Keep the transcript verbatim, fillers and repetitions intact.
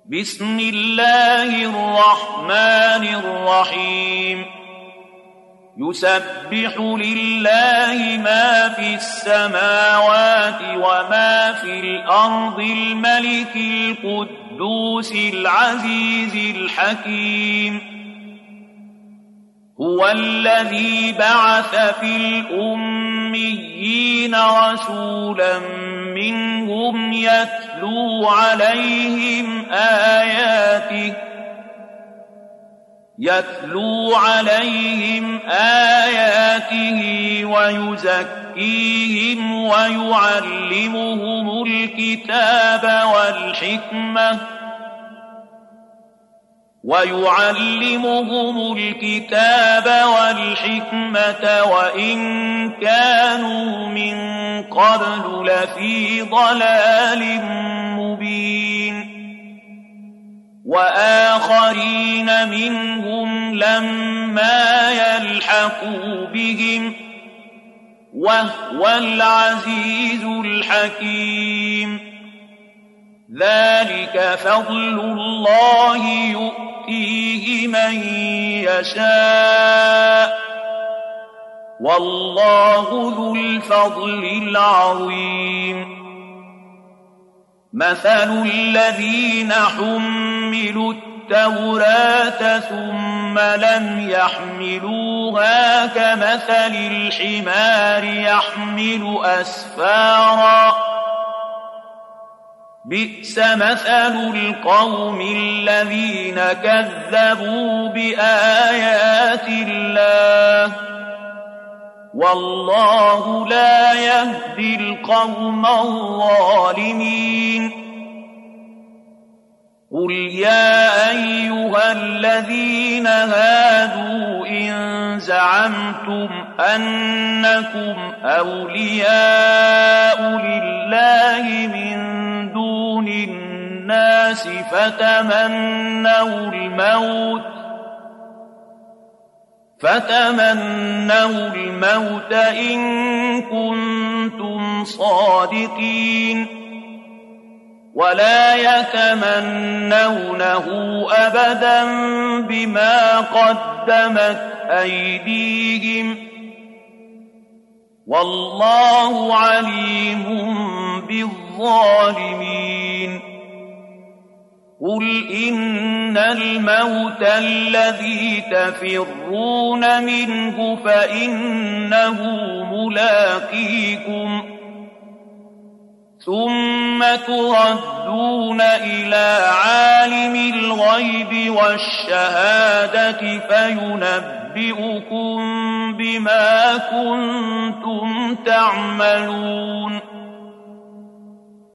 بسم الله الرحمن الرحيم يسبح لله ما في السماوات وما في الأرض الملك القدوس العزيز الحكيم هو الذي بعث في الأميين رسولا منهم يتلو عليهم آياته يتلو عليهم آياته ويزكيهم ويعلمهم الكتاب والحكمة ويعلمهم الكتاب والحكمة وإن كانوا من قبل لفي ضلال مبين وآخرين منهم لما يلحقوا بهم وهو العزيز الحكيم ذلك فضل الله يؤتيه من يشاء والله ذو الفضل العظيم مثل الذين حملوا التوراة ثم لم يحملوها كمثل الحمار يحمل أسفارا بئس مثل القوم الذين كذبوا بآيات الله والله لا يهدي القوم الظالمين قل يا أيها الذين هادوا إن زعمتم أنكم أولياء لله من دون الناس فتمنوا الموت فتمنوا الموت إن كنتم صادقين ولا يتمنونه أبدا بما قدمت أيديهم والله عليم بالظالمين قل إن الموت الذي تفرون منه فإنه ملاقيكم ثم تردون إلى عالم الغيب والشهادة فينبئكم بما كنتم تعملون